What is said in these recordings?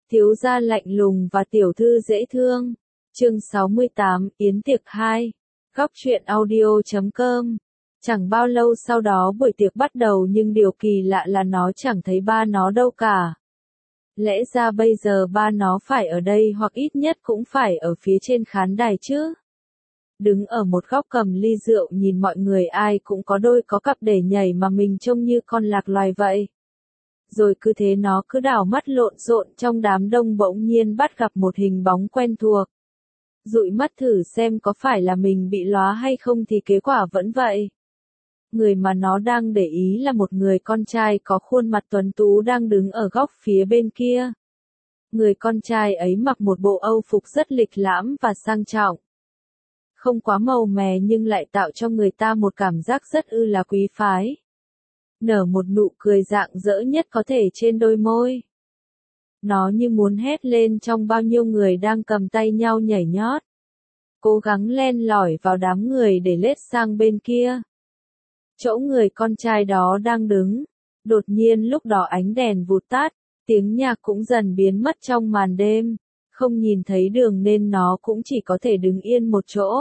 Thiếu gia lạnh lùng và tiểu thư dễ thương. Chương 68, Yến tiệc 2. Góc truyện audio.com. Chẳng bao lâu sau đó buổi tiệc bắt đầu nhưng điều kỳ lạ là nó chẳng thấy ba nó đâu cả. Lẽ ra bây giờ ba nó phải ở đây hoặc ít nhất cũng phải ở phía trên khán đài chứ. Đứng ở một góc cầm ly rượu nhìn mọi người ai cũng có đôi có cặp để nhảy mà mình trông như con lạc loài vậy. Rồi cứ thế nó cứ đảo mắt lộn xộn trong đám đông bỗng nhiên bắt gặp một hình bóng quen thuộc. Dụi mắt thử xem có phải là mình bị lóa hay không thì kết quả vẫn vậy. Người mà nó đang để ý là một người con trai có khuôn mặt tuấn tú đang đứng ở góc phía bên kia. Người con trai ấy mặc một bộ âu phục rất lịch lãm và sang trọng. Không quá màu mè nhưng lại tạo cho người ta một cảm giác rất là quý phái. Nở một nụ cười rạng rỡ nhất có thể trên đôi môi. Nó như muốn hét lên trong bao nhiêu người đang cầm tay nhau nhảy nhót. Cố gắng len lỏi vào đám người để lết sang bên kia. Chỗ người con trai đó đang đứng. Đột nhiên lúc đó ánh đèn vụt tắt, tiếng nhạc cũng dần biến mất trong màn đêm. Không nhìn thấy đường nên nó cũng chỉ có thể đứng yên một chỗ.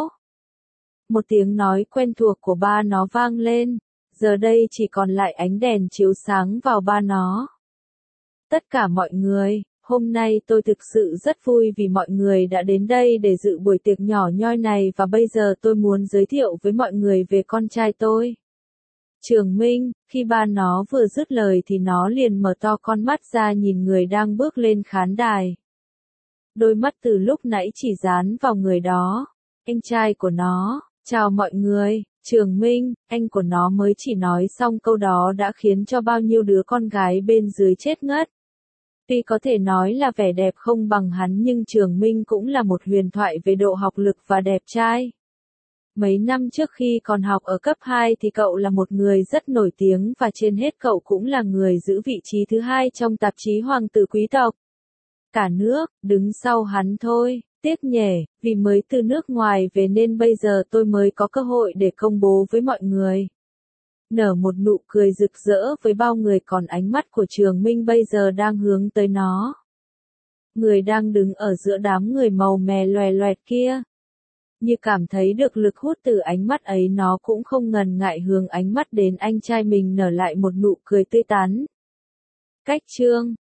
Một tiếng nói quen thuộc của ba nó vang lên. Giờ đây chỉ còn lại ánh đèn chiếu sáng vào ba nó. Tất cả mọi người, hôm nay tôi thực sự rất vui vì mọi người đã đến đây để dự buổi tiệc nhỏ nhoi này và bây giờ tôi muốn giới thiệu với mọi người về con trai tôi. Trường Minh, khi ba nó vừa dứt lời thì nó liền mở to con mắt ra nhìn người đang bước lên khán đài. Đôi mắt từ lúc nãy chỉ dán vào người đó, anh trai của nó. Chào mọi người. Trường Minh, anh của nó mới chỉ nói xong câu đó đã khiến cho bao nhiêu đứa con gái bên dưới chết ngất. Tuy có thể nói là vẻ đẹp không bằng hắn nhưng Trường Minh cũng là một huyền thoại về độ học lực và đẹp trai. Mấy năm trước khi còn học ở cấp 2 thì cậu là một người rất nổi tiếng và trên hết cậu cũng là người giữ vị trí thứ 2 trong tạp chí Hoàng tử quý tộc. Cả nước, đứng sau hắn thôi. Tiếc nhỉ, vì mới từ nước ngoài về nên bây giờ tôi mới có cơ hội để công bố với mọi người. Nở một nụ cười rực rỡ với bao người còn ánh mắt của Trường Minh bây giờ đang hướng tới nó. Người đang đứng ở giữa đám người màu mè loè loẹt kia. Như cảm thấy được lực hút từ ánh mắt ấy nó cũng không ngần ngại hướng ánh mắt đến anh trai mình nở lại một nụ cười tươi tắn. Cách chương